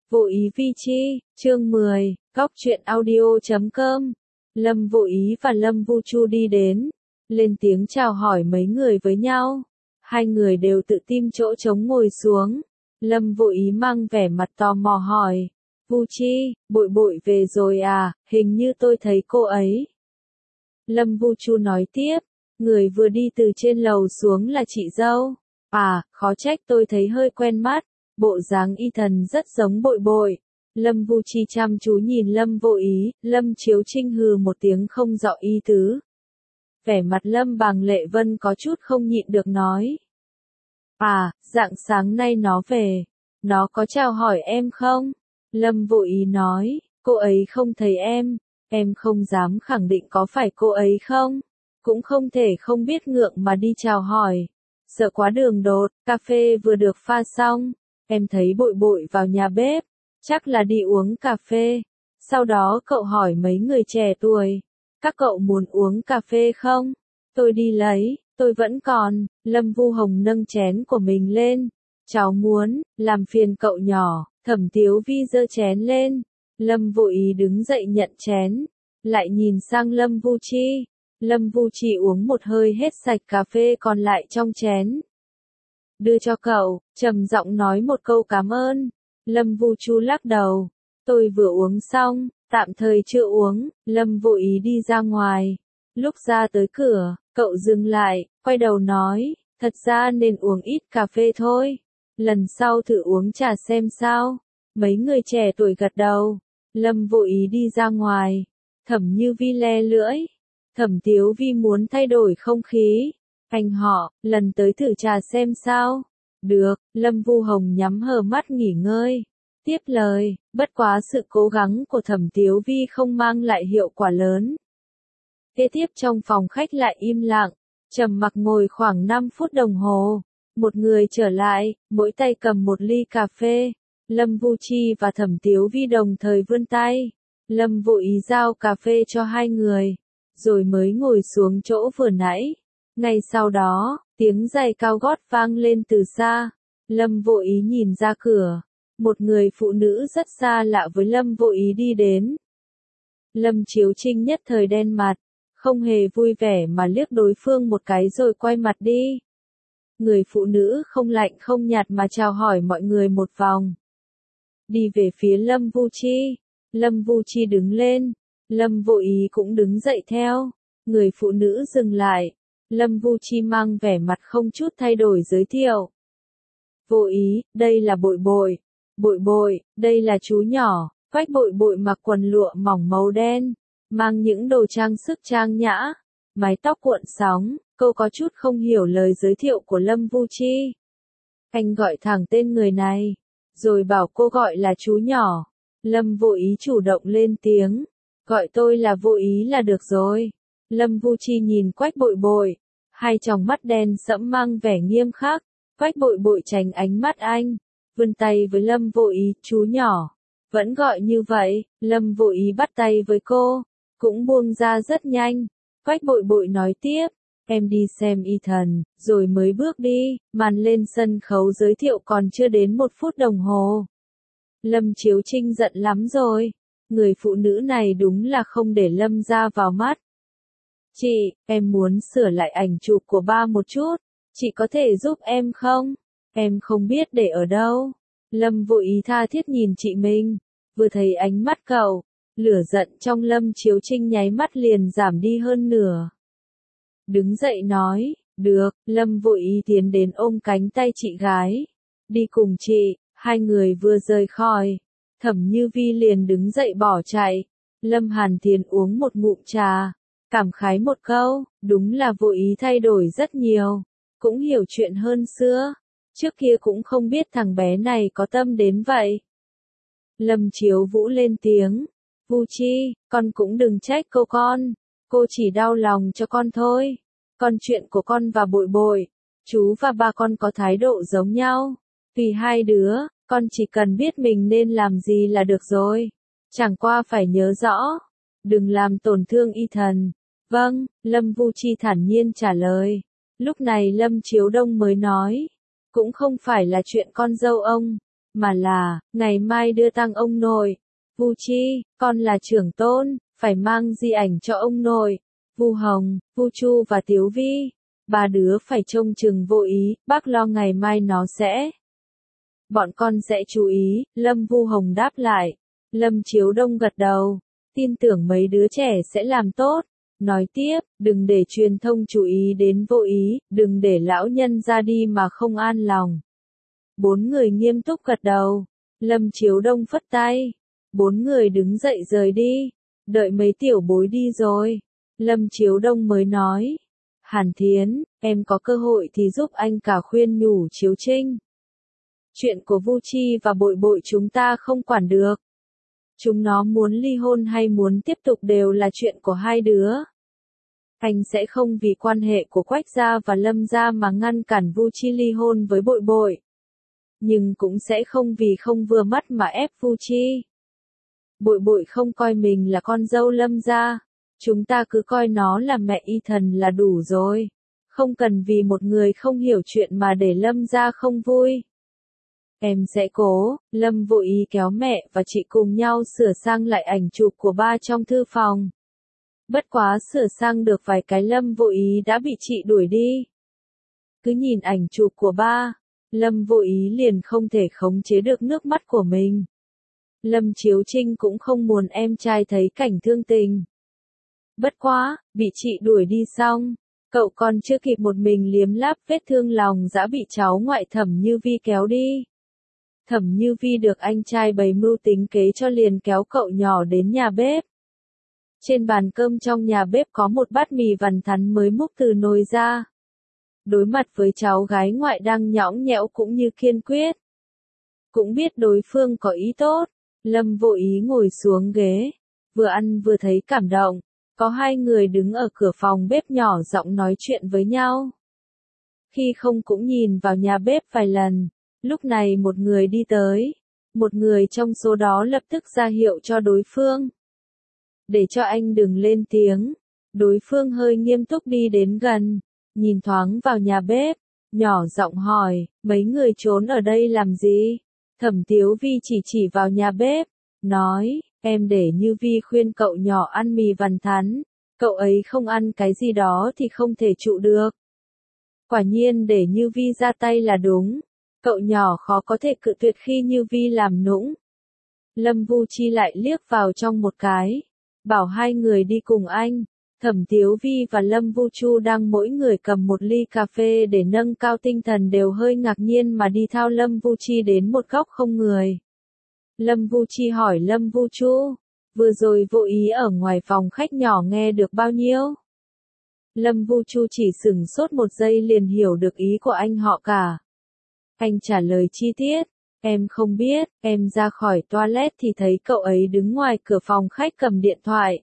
Vô ý vi chi, chương 10, góc truyện audio.com. Lâm Vô Ý và Lâm Vu Chu đi đến, lên tiếng chào hỏi mấy người với nhau. Hai người đều tự tìm chỗ trống ngồi xuống. Lâm Vô Ý mang vẻ mặt tò mò hỏi, Vu Chi, Bội Bội về rồi à, hình như tôi thấy cô ấy. Lâm Vu Chu nói tiếp, người vừa đi từ trên lầu xuống là chị dâu. À, khó trách tôi thấy hơi quen mắt, bộ dáng y thần rất giống Bội Bội. Lâm Vu Chi chăm chú nhìn Lâm Vô Ý, Lâm Chiếu Trinh hừ một tiếng không rõ ý tứ. Vẻ mặt Lâm Bàng Lệ Vân có chút không nhịn được nói. À, rạng sáng nay nó về, nó có chào hỏi em không? Lâm Vô Ý nói, cô ấy không thấy em không dám khẳng định có phải cô ấy không? Cũng không thể không biết ngượng mà đi chào hỏi. Sợ quá đường đột, cà phê vừa được pha xong, em thấy Bội Bội vào nhà bếp, chắc là đi uống cà phê. Sau đó cậu hỏi mấy người trẻ tuổi, các cậu muốn uống cà phê không? Tôi đi lấy, tôi vẫn còn. Lâm Vu Hồng nâng chén của mình lên. Cháu muốn, làm phiền cậu nhỏ. Thẩm Tiếu Vi giơ chén lên. Lâm Vô Ý đứng dậy nhận chén, lại nhìn sang Lâm Vu Chi. Lâm Vu Chi uống một hơi hết sạch cà phê còn lại trong chén. Đưa cho cậu, trầm giọng nói một câu cảm ơn. Lâm Vu Chu lắc đầu. Tôi vừa uống xong, tạm thời chưa uống. Lâm Vô Ý đi ra ngoài. Lúc ra tới cửa, cậu dừng lại, quay đầu nói, thật ra nên uống ít cà phê thôi. Lần sau thử uống trà xem sao. Mấy người trẻ tuổi gật đầu. Lâm Vô Ý đi ra ngoài. Thẩm Như Vi le lưỡi. Thẩm Tiếu Vi muốn thay đổi không khí. Anh họ, lần tới thử trà xem sao. Được, Lâm Vu Hồng nhắm hờ mắt nghỉ ngơi. Tiếp lời, bất quá sự cố gắng của Thẩm Tiếu Vi không mang lại hiệu quả lớn. Kế tiếp trong phòng khách lại im lặng, trầm mặc ngồi khoảng 5 phút đồng hồ. Một người trở lại, mỗi tay cầm một ly cà phê. Lâm Vu Chi và Thẩm Tiếu Vi đồng thời vươn tay. Lâm Vô Ý giao cà phê cho hai người, rồi mới ngồi xuống chỗ vừa nãy. Ngay sau đó, tiếng giày cao gót vang lên từ xa. Lâm Vô Ý nhìn ra cửa. Một người phụ nữ rất xa lạ với Lâm Vô Ý đi đến. Lâm Chiếu Trinh nhất thời đen mặt, không hề vui vẻ mà liếc đối phương một cái rồi quay mặt đi. Người phụ nữ không lạnh không nhạt mà chào hỏi mọi người một vòng. Đi về phía Lâm Vu Chi. Lâm Vu Chi đứng lên. Lâm Vô Ý cũng đứng dậy theo. Người phụ nữ dừng lại. Lâm Vu Chi mang vẻ mặt không chút thay đổi giới thiệu. Vô Ý, đây là Bội Bội. Bội Bội, đây là chú nhỏ. Quách Bội Bội mặc quần lụa mỏng màu đen, mang những đồ trang sức trang nhã, mái tóc cuộn sóng. Cô có chút không hiểu lời giới thiệu của Lâm Vu Chi. Anh gọi thẳng tên người này, rồi bảo cô gọi là chú nhỏ. Lâm Vô Ý chủ động lên tiếng, gọi tôi là Vô Ý là được rồi. Lâm Vu Chi nhìn Quách Bội Bội, hai tròng mắt đen sẫm mang vẻ nghiêm khắc. Quách Bội Bội tránh ánh mắt anh, vươn tay với Lâm Vô Ý, chú nhỏ. Vẫn gọi như vậy. Lâm Vô Ý bắt tay với cô, cũng buông ra rất nhanh. Quách Bội Bội nói tiếp, em đi xem y thần, rồi mới bước đi. Màn lên sân khấu giới thiệu còn chưa đến 1 phút đồng hồ. Lâm Chiếu Trinh giận lắm rồi. Người phụ nữ này đúng là không để Lâm ra vào mắt. Chị, em muốn sửa lại ảnh chụp của ba một chút. Chị có thể giúp em không? Em không biết để ở đâu. Lâm Vô Ý tha thiết nhìn chị mình. Vừa thấy ánh mắt cậu, lửa giận trong Lâm Chiếu Trinh nháy mắt liền giảm đi hơn nửa. Đứng dậy nói, được. Lâm Vô Ý tiến đến ôm cánh tay chị gái. Đi cùng chị. Hai người vừa rời khỏi, Thẩm Như Vi liền đứng dậy bỏ chạy. Lâm Hàn Thiền uống một ngụm trà, cảm khái một câu, đúng là Vô Ý thay đổi rất nhiều, cũng hiểu chuyện hơn xưa. Trước kia cũng không biết thằng bé này có tâm đến vậy. Lâm Chiếu Vũ lên tiếng, Vu Chi, con cũng đừng trách cô chỉ đau lòng cho con thôi. Còn chuyện của con và Bội Bội, chú và ba con có thái độ giống nhau. Tùy hai đứa, con chỉ cần biết mình nên làm gì là được rồi. Chẳng qua phải nhớ rõ, đừng làm tổn thương y thần. Vâng, Lâm Vu Chi thản nhiên trả lời. Lúc này Lâm Chiếu Đông mới nói, cũng không phải là chuyện con dâu ông, mà là, ngày mai đưa tang ông nội. Vu Chi, con là trưởng tôn, phải mang di ảnh cho ông nội. Vu Hồng, Vu Chu và Tiếu Vi, ba đứa phải trông chừng Vô Ý, bác lo ngày mai nó sẽ. Bọn con sẽ chú ý, Lâm Vu Hồng đáp lại. Lâm Chiếu Đông gật đầu, tin tưởng mấy đứa trẻ sẽ làm tốt. Nói tiếp, đừng để truyền thông chú ý đến Vô Ý, đừng để lão nhân ra đi mà không an lòng. Bốn người nghiêm túc gật đầu. Lâm Chiếu Đông phất tay. Bốn người đứng dậy rời đi. Đợi mấy tiểu bối đi rồi. Lâm Chiếu Đông mới nói. Hàn Thiến, em có cơ hội thì giúp anh cả khuyên nhủ Chiếu Trinh. Chuyện của Vu Chi và Bội Bội chúng ta không quản được. Chúng nó muốn ly hôn hay muốn tiếp tục đều là chuyện của hai đứa. Anh sẽ không vì quan hệ của Quách gia và Lâm gia mà ngăn cản Vu Chi ly hôn với Bội Bội. Nhưng cũng sẽ không vì không vừa mắt mà ép Vu Chi. Bội Bội không coi mình là con dâu Lâm gia. Chúng ta cứ coi nó là mẹ y thần là đủ rồi. Không cần vì một người không hiểu chuyện mà để Lâm gia không vui. Em sẽ cố. Lâm Vô Ý kéo mẹ và chị cùng nhau sửa sang lại ảnh chụp của ba trong thư phòng. Bất quá sửa sang được vài cái Lâm Vô Ý đã bị chị đuổi đi. Cứ nhìn ảnh chụp của ba, Lâm Vô Ý liền không thể khống chế được nước mắt của mình. Lâm Chiếu Trinh cũng không muốn em trai thấy cảnh thương tình. Bất quá, bị chị đuổi đi xong, cậu còn chưa kịp một mình liếm láp vết thương lòng đã bị cháu ngoại Thẩm Như Vi kéo đi. Thẩm Như Vi được anh trai bày mưu tính kế cho liền kéo cậu nhỏ đến nhà bếp. Trên bàn cơm trong nhà bếp có một bát mì vằn thắn mới múc từ nồi ra. Đối mặt với cháu gái ngoại đang nhõng nhẽo cũng như kiên quyết. Cũng biết đối phương có ý tốt, Lâm Vô Ý ngồi xuống ghế, vừa ăn vừa thấy cảm động. Có hai người đứng ở cửa phòng bếp nhỏ giọng nói chuyện với nhau. Khi không cũng nhìn vào nhà bếp vài lần. Lúc này một người đi tới. Một người trong số đó lập tức ra hiệu cho đối phương. Để cho anh đừng lên tiếng. Đối phương hơi nghiêm túc đi đến gần. Nhìn thoáng vào nhà bếp. Nhỏ giọng hỏi, mấy người trốn ở đây làm gì? Thẩm Tiếu Vi chỉ vào nhà bếp. Nói, em để Như Vi khuyên cậu nhỏ ăn mì vằn thắn. Cậu ấy không ăn cái gì đó thì không thể trụ được. Quả nhiên để Như Vi ra tay là đúng. Cậu nhỏ khó có thể cự tuyệt khi Như Vi làm nũng. Lâm Vu Chi lại liếc vào trong một cái. Bảo hai người đi cùng anh. Thẩm Tiếu Vi và Lâm Vu Chu đang mỗi người cầm một ly cà phê để nâng cao tinh thần đều hơi ngạc nhiên mà đi theo Lâm Vu Chi đến một góc không người. Lâm Vu Chi hỏi Lâm Vu Chu, vừa rồi Vô Ý ở ngoài phòng khách nhỏ nghe được bao nhiêu? Lâm Vu Chu chỉ sửng sốt một giây liền hiểu được ý của anh họ cả. Anh trả lời chi tiết, em không biết, em ra khỏi toilet thì thấy cậu ấy đứng ngoài cửa phòng khách cầm điện thoại.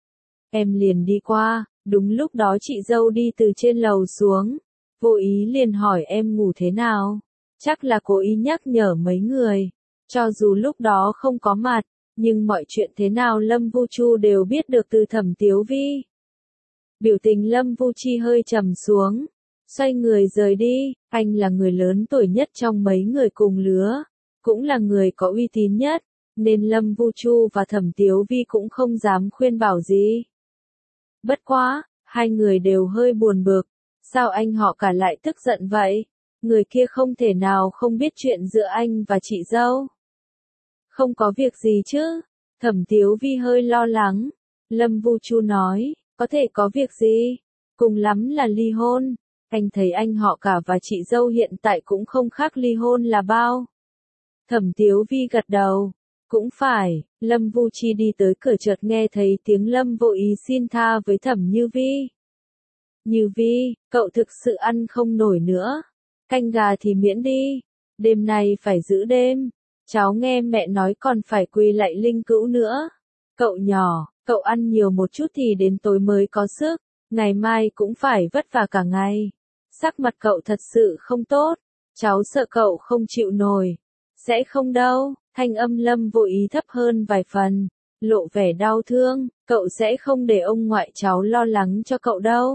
Em liền đi qua, đúng lúc đó chị dâu đi từ trên lầu xuống. Vô Ý liền hỏi em ngủ thế nào? Chắc là cố ý nhắc nhở mấy người. Cho dù lúc đó không có mặt, nhưng mọi chuyện thế nào Lâm Vu Chu đều biết được từ Thẩm Tiếu Vi. Biểu tình Lâm Vu Chi hơi trầm xuống, xoay người rời đi. Anh là người lớn tuổi nhất trong mấy người cùng lứa, cũng là người có uy tín nhất, nên Lâm Vu Chu và Thẩm Tiếu Vi cũng không dám khuyên bảo gì. Bất quá, hai người đều hơi buồn bực, sao anh họ cả lại tức giận vậy? Người kia không thể nào không biết chuyện giữa anh và chị dâu. Không có việc gì chứ? Thẩm Tiếu Vi hơi lo lắng. Lâm Vu Chu nói, có thể có việc gì? Cùng lắm là ly hôn. Anh thấy anh họ cả và chị dâu hiện tại cũng không khác ly hôn là bao. Thẩm Tiếu Vi gật đầu. Cũng phải, Lâm Vu Chi đi tới cửa chợt nghe thấy tiếng Lâm Vô Ý xin tha với Thẩm Như Vi. Như Vi, cậu thực sự ăn không nổi nữa. Canh gà thì miễn đi. Đêm nay phải giữ đêm. Cháu nghe mẹ nói còn phải quỳ lạy linh cữu nữa. Cậu nhỏ, cậu ăn nhiều một chút thì đến tối mới có sức. Ngày mai cũng phải vất vả cả ngày. Sắc mặt cậu thật sự không tốt. Cháu sợ cậu không chịu nổi. Sẽ không đâu. Thanh âm Lâm Vô Ý thấp hơn vài phần, lộ vẻ đau thương, cậu sẽ không để ông ngoại cháu lo lắng cho cậu đâu.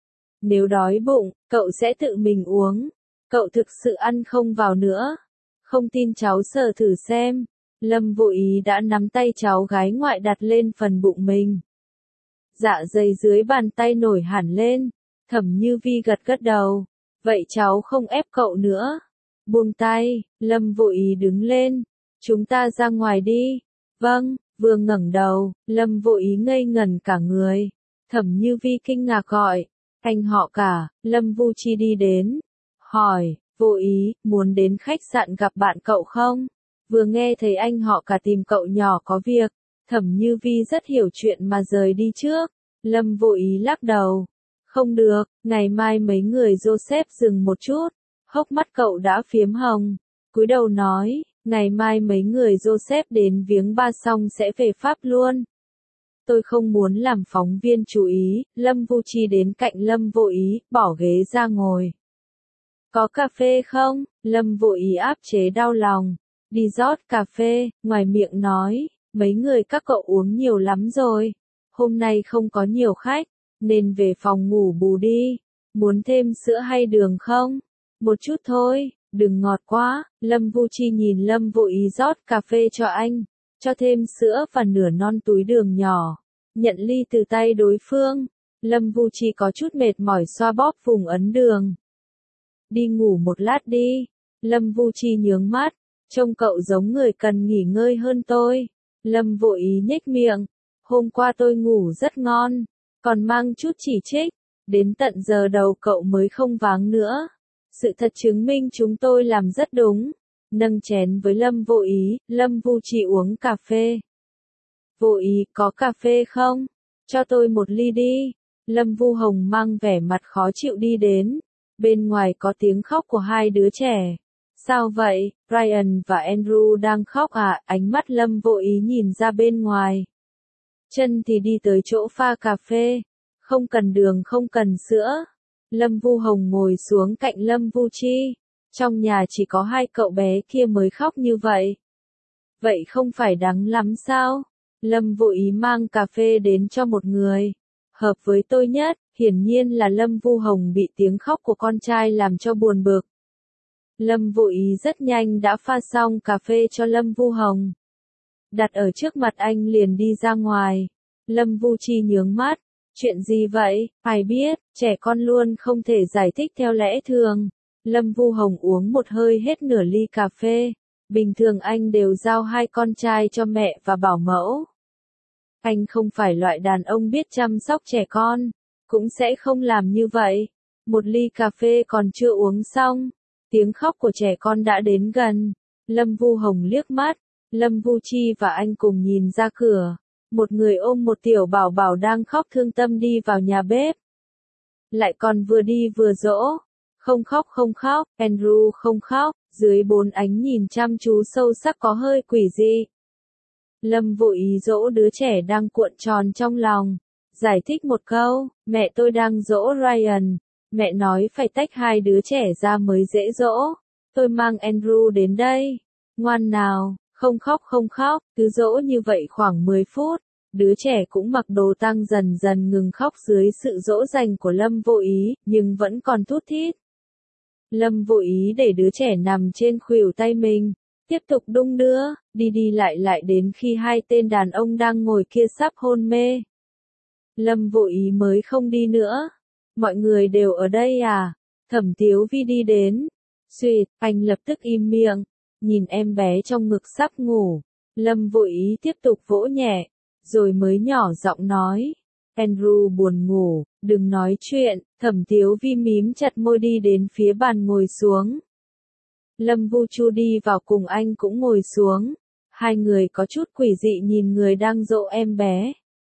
Nếu đói bụng, cậu sẽ tự mình uống. Cậu thực sự ăn không vào nữa. Không tin cháu sờ thử xem. Lâm Vô Ý đã nắm tay cháu gái ngoại đặt lên phần bụng mình. Dạ dày dưới bàn tay nổi hẳn lên. Thẩm Như Vi gật đầu. Vậy cháu không ép cậu nữa. Buông tay, Lâm Vô Ý đứng lên. Chúng ta ra ngoài đi. Vâng, vừa ngẩng đầu, Lâm Vô Ý ngây ngẩn cả người. Thẩm Như Vi kinh ngạc gọi. Anh họ cả, Lâm Vu Chi đi đến. Hỏi, Vô Ý, muốn đến khách sạn gặp bạn cậu không? Vừa nghe thấy anh họ cả tìm cậu nhỏ có việc. Thẩm Như Vi rất hiểu chuyện mà rời đi trước. Lâm Vô Ý lắc đầu. Không được, ngày mai mấy người Joseph dừng một chút. Hốc mắt cậu đã phiếm hồng. Cúi đầu nói, ngày mai mấy người Joseph đến viếng ba xong sẽ về Pháp luôn. Tôi không muốn làm phóng viên chú ý. Lâm Vu Chi đến cạnh Lâm Vô Ý, bỏ ghế ra ngồi. Có cà phê không? Lâm Vô Ý áp chế đau lòng. Đi rót cà phê, ngoài miệng nói, mấy người các cậu uống nhiều lắm rồi. Hôm nay không có nhiều khách, nên về phòng ngủ bù đi. Muốn thêm sữa hay đường không? Một chút thôi, đừng ngọt quá. Lâm Vu Chi nhìn Lâm Vô Ý rót cà phê cho anh, cho thêm sữa và nửa non túi đường nhỏ. Nhận ly từ tay đối phương, Lâm Vu Chi có chút mệt mỏi xoa bóp vùng ấn đường. Đi ngủ một lát đi. Lâm Vu Chi nhướng mắt, trông cậu giống người cần nghỉ ngơi hơn tôi. Lâm Vô Ý nhếch miệng. Hôm qua tôi ngủ rất ngon, còn mang chút chỉ trích. Đến tận giờ đầu cậu mới không váng nữa. Sự thật chứng minh chúng tôi làm rất đúng. Nâng chén với Lâm Vô Ý, Lâm Vu Chi uống cà phê. Vô Ý, có cà phê không? Cho tôi một ly đi. Lâm Vu Hồng mang vẻ mặt khó chịu đi đến. Bên ngoài có tiếng khóc của hai đứa trẻ. Sao vậy? Ryan và Andrew đang khóc à? Ánh mắt Lâm Vô Ý nhìn ra bên ngoài. Chân thì đi tới chỗ pha cà phê. Không cần đường không cần sữa. Lâm Vu Hồng ngồi xuống cạnh Lâm Vu Chi. Trong nhà chỉ có hai cậu bé kia mới khóc như vậy. Vậy không phải đắng lắm sao? Lâm Vô Ý mang cà phê đến cho một người. Hợp với tôi nhất, hiển nhiên là Lâm Vu Hồng bị tiếng khóc của con trai làm cho buồn bực. Lâm Vô Ý rất nhanh đã pha xong cà phê cho Lâm Vu Hồng. Đặt ở trước mặt anh liền đi ra ngoài. Lâm Vu Chi nhướng mắt. Chuyện gì vậy? Ai biết, trẻ con luôn không thể giải thích theo lẽ thường. Lâm Vu Hồng uống một hơi hết nửa ly cà phê. Bình thường anh đều giao hai con trai cho mẹ và bảo mẫu. Anh không phải loại đàn ông biết chăm sóc trẻ con, cũng sẽ không làm như vậy. Một ly cà phê còn chưa uống xong, tiếng khóc của trẻ con đã đến gần. Lâm Vu Hồng liếc mắt, Lâm Vu Chi và anh cùng nhìn ra cửa. Một người ôm một tiểu bảo bảo đang khóc thương tâm đi vào nhà bếp. Lại còn vừa đi vừa dỗ. Không khóc không khóc, Andrew không khóc, dưới bốn ánh nhìn chăm chú sâu sắc có hơi quỷ dị. Lâm Vô Ý dỗ đứa trẻ đang cuộn tròn trong lòng. Giải thích một câu, mẹ tôi đang dỗ Ryan. Mẹ nói phải tách hai đứa trẻ ra mới dễ dỗ. Tôi mang Andrew đến đây. Ngoan nào, không khóc không khóc, cứ dỗ như vậy khoảng 10 phút. Đứa trẻ cũng mặc đồ tang dần dần ngừng khóc dưới sự dỗ dành của Lâm Vô Ý, nhưng vẫn còn thút thít. Lâm Vô Ý để đứa trẻ nằm trên khuỷu tay mình, tiếp tục đung đưa, đi đi lại lại đến khi hai tên đàn ông đang ngồi kia sắp hôn mê. Lâm Vô Ý mới không đi nữa. Mọi người đều ở đây à? Thẩm Tiếu Vi đi đến. Xuyệt, anh lập tức im miệng, nhìn em bé trong ngực sắp ngủ. Lâm Vô Ý tiếp tục vỗ nhẹ, rồi mới nhỏ giọng nói. Andrew buồn ngủ, đừng nói chuyện. Thẩm Tiếu Vi mím chặt môi đi đến phía bàn ngồi xuống. Lâm Vu Chu đi vào cùng anh cũng ngồi xuống. Hai người có chút quỷ dị nhìn người đang dỗ em bé.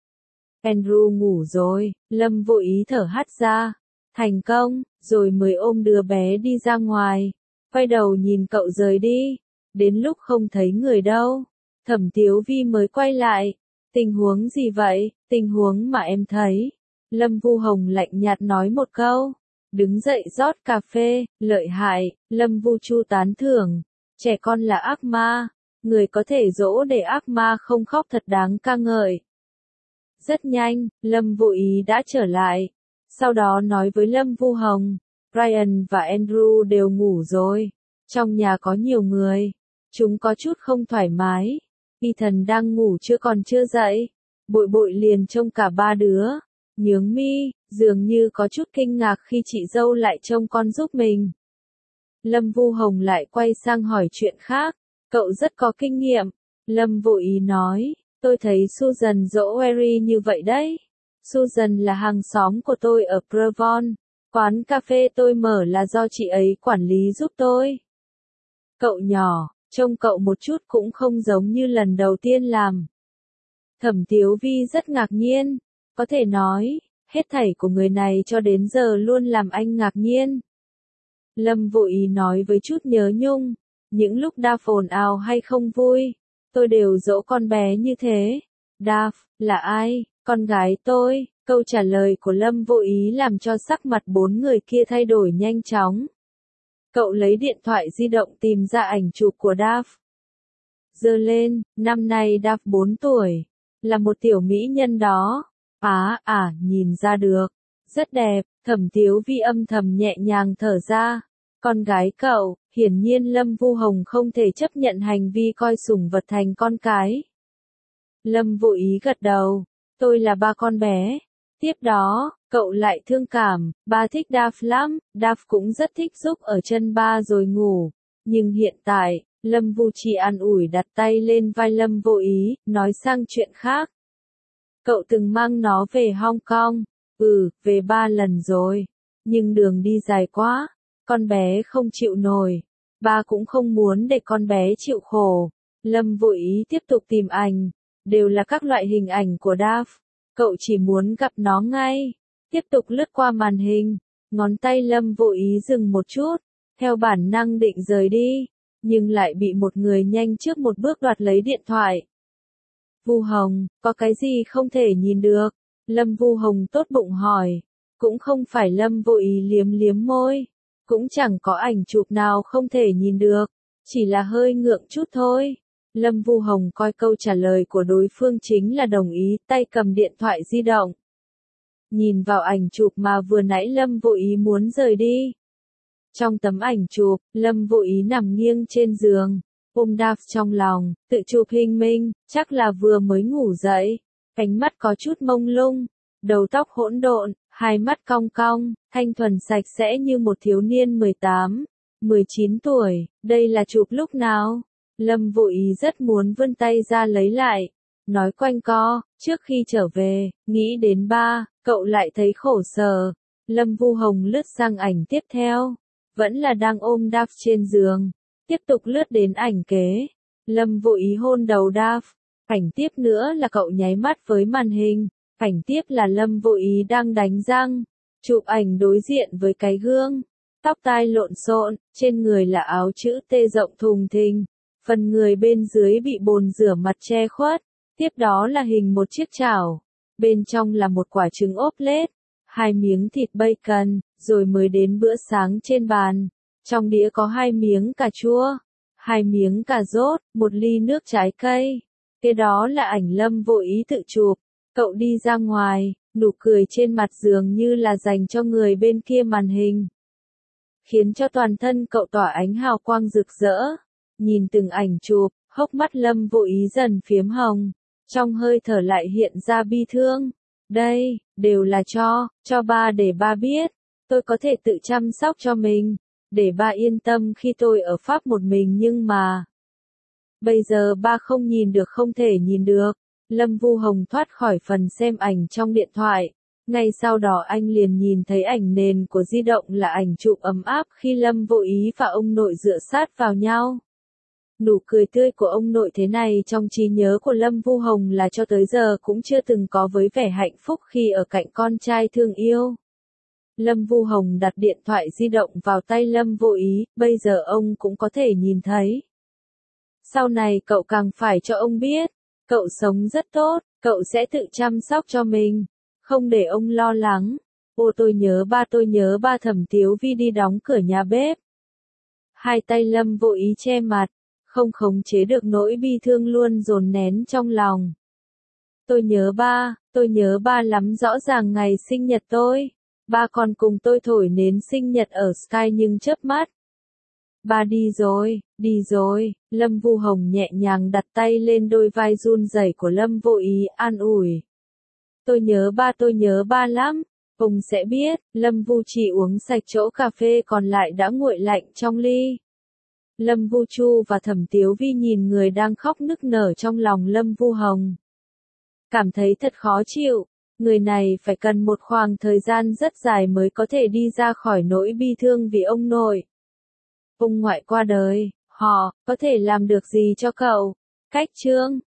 Andrew ngủ rồi, Lâm Vô Ý thở hắt ra. Thành công, rồi mới ôm đứa bé đi ra ngoài. Quay đầu nhìn cậu rời đi. Đến lúc không thấy người đâu, Thẩm Tiếu Vi mới quay lại. Tình huống gì vậy? Tình huống mà em thấy. Lâm Vu Hồng lạnh nhạt nói một câu. Đứng dậy rót cà phê, lợi hại. Lâm Vu Chu tán thưởng. Trẻ con là ác ma. Người có thể dỗ để ác ma không khóc thật đáng ca ngợi. Rất nhanh, Lâm Vô Ý đã trở lại. Sau đó nói với Lâm Vu Hồng. Ryan và Andrew đều ngủ rồi. Trong nhà có nhiều người. Chúng có chút không thoải mái. Ethan đang ngủ còn chưa dậy. Bội bội liền trông cả ba đứa. Nhướng mi, dường như có chút kinh ngạc khi chị dâu lại trông con giúp mình. Lâm Vu Hồng lại quay sang hỏi chuyện khác. Cậu rất có kinh nghiệm. Lâm vội ý nói. Tôi thấy Susan dỗ Harry như vậy đấy. Susan là hàng xóm của tôi ở Prevon. Quán cà phê tôi mở là do chị ấy quản lý giúp tôi. Cậu nhỏ, trông cậu một chút cũng không giống như lần đầu tiên làm. Thẩm Tiếu Vi rất ngạc nhiên. Có thể nói, hết thảy của người này cho đến giờ luôn làm anh ngạc nhiên. Lâm vội ý nói với chút nhớ nhung. Những lúc Dav ồn ào hay không vui, tôi đều dỗ con bé như thế. Dav, là ai? Con gái tôi. Câu trả lời của Lâm vội ý làm cho sắc mặt bốn người kia thay đổi nhanh chóng. Cậu lấy điện thoại di động tìm ra ảnh chụp của Dav. Giơ lên, năm nay Dav 4 tuổi. Là một tiểu mỹ nhân đó. Nhìn ra được. Rất đẹp. Thẩm Tiếu Vi âm thầm nhẹ nhàng thở ra. Con gái cậu, hiển nhiên Lâm Vu Hồng không thể chấp nhận hành vi coi sủng vật thành con cái. Lâm vội ý gật đầu. Tôi là ba con bé. Tiếp đó, cậu lại thương cảm, ba thích Dav lắm, Dav cũng rất thích giúp ở chân ba rồi ngủ. Nhưng hiện tại, Lâm Vu chỉ an ủi đặt tay lên vai Lâm vô ý, nói sang chuyện khác. Cậu từng mang nó về Hong Kong. Về 3 lần rồi. Nhưng đường đi dài quá, con bé không chịu nổi. Ba cũng không muốn để con bé chịu khổ. Lâm vô ý tiếp tục tìm ảnh. Đều là các loại hình ảnh của Dav. Cậu chỉ muốn gặp nó ngay. Tiếp tục lướt qua màn hình. Ngón tay Lâm vô ý dừng một chút. Theo bản năng định rời đi. Nhưng lại bị một người nhanh trước một bước đoạt lấy điện thoại. Vu Hồng, có cái gì không thể nhìn được? Lâm Vu Hồng tốt bụng hỏi. Cũng không phải Lâm vô ý liếm liếm môi. Cũng chẳng có ảnh chụp nào không thể nhìn được. Chỉ là hơi ngượng chút thôi. Lâm Vu Hồng coi câu trả lời của đối phương chính là đồng ý, tay cầm điện thoại di động. Nhìn vào ảnh chụp mà vừa nãy Lâm vô ý muốn rời đi. Trong tấm ảnh chụp, Lâm vô ý nằm nghiêng trên giường, ôm Dav trong lòng, tự chụp hình mình, chắc là vừa mới ngủ dậy. Ánh mắt có chút mông lung, đầu tóc hỗn độn, hai mắt cong cong, thanh thuần sạch sẽ như một thiếu niên 18, 19 tuổi. Đây là chụp lúc nào? Lâm vô ý rất muốn vươn tay ra lấy lại. Nói quanh co, trước khi trở về, nghĩ đến ba, cậu lại thấy khổ sở. Lâm Vu Hồng lướt sang ảnh tiếp theo. Vẫn là đang ôm Dav trên giường. Tiếp tục lướt đến ảnh kế. Lâm vô ý hôn đầu Dav. Ảnh tiếp nữa là cậu nháy mắt với màn hình. Ảnh tiếp là Lâm vô ý đang đánh răng. Chụp ảnh đối diện với cái gương. Tóc tai lộn xộn, trên người là áo chữ T rộng thùng thình. Phần người bên dưới bị bồn rửa mặt che khuất. Tiếp đó là hình một chiếc chảo. Bên trong là một quả trứng ốp lết. 2 miếng thịt bacon, rồi mới đến bữa sáng trên bàn. Trong đĩa có 2 miếng cà chua, 2 miếng cà rốt, 1 ly nước trái cây. Kế đó là ảnh Lâm vô ý tự chụp. Cậu đi ra ngoài, nụ cười trên mặt dường như là dành cho người bên kia màn hình. Khiến cho toàn thân cậu tỏa ánh hào quang rực rỡ. Nhìn từng ảnh chụp, hốc mắt Lâm vô ý dần phiếm hồng. Trong hơi thở lại hiện ra bi thương. Đây, đều là cho ba để ba biết. Tôi có thể tự chăm sóc cho mình. Để ba yên tâm khi tôi ở Pháp một mình nhưng mà. Bây giờ ba không nhìn được không thể nhìn được. Lâm Vu Hồng thoát khỏi phần xem ảnh trong điện thoại. Ngay sau đó anh liền nhìn thấy ảnh nền của di động là ảnh chụp ấm áp khi Lâm vô ý và ông nội dựa sát vào nhau. Nụ cười tươi của ông nội thế này trong trí nhớ của Lâm Vu Hồng là cho tới giờ cũng chưa từng có với vẻ hạnh phúc khi ở cạnh con trai thương yêu. Lâm Vu Hồng đặt điện thoại di động vào tay Lâm vô ý, bây giờ ông cũng có thể nhìn thấy. Sau này cậu càng phải cho ông biết, cậu sống rất tốt, cậu sẽ tự chăm sóc cho mình, không để ông lo lắng. Ô tôi nhớ ba. Thẩm Tiếu Vi đi đóng cửa nhà bếp. Hai tay Lâm vô ý che mặt. Không khống chế được nỗi bi thương luôn dồn nén trong lòng. Tôi nhớ ba lắm, rõ ràng ngày sinh nhật tôi. Ba còn cùng tôi thổi nến sinh nhật ở Sky nhưng chớp mắt. Ba đi rồi, Lâm Vu Hồng nhẹ nhàng đặt tay lên đôi vai run rẩy của Lâm Vô Ý, an ủi. Tôi nhớ ba lắm, ông sẽ biết, Lâm Vu chỉ uống sạch chỗ cà phê còn lại đã nguội lạnh trong ly. Lâm Vu Chu và Thẩm Tiếu Vi nhìn người đang khóc nức nở trong lòng Lâm Vu Hồng. Cảm thấy thật khó chịu, người này phải cần một khoảng thời gian rất dài mới có thể đi ra khỏi nỗi bi thương vì ông nội. Ông ngoại qua đời, họ có thể làm được gì cho cậu? Cách chương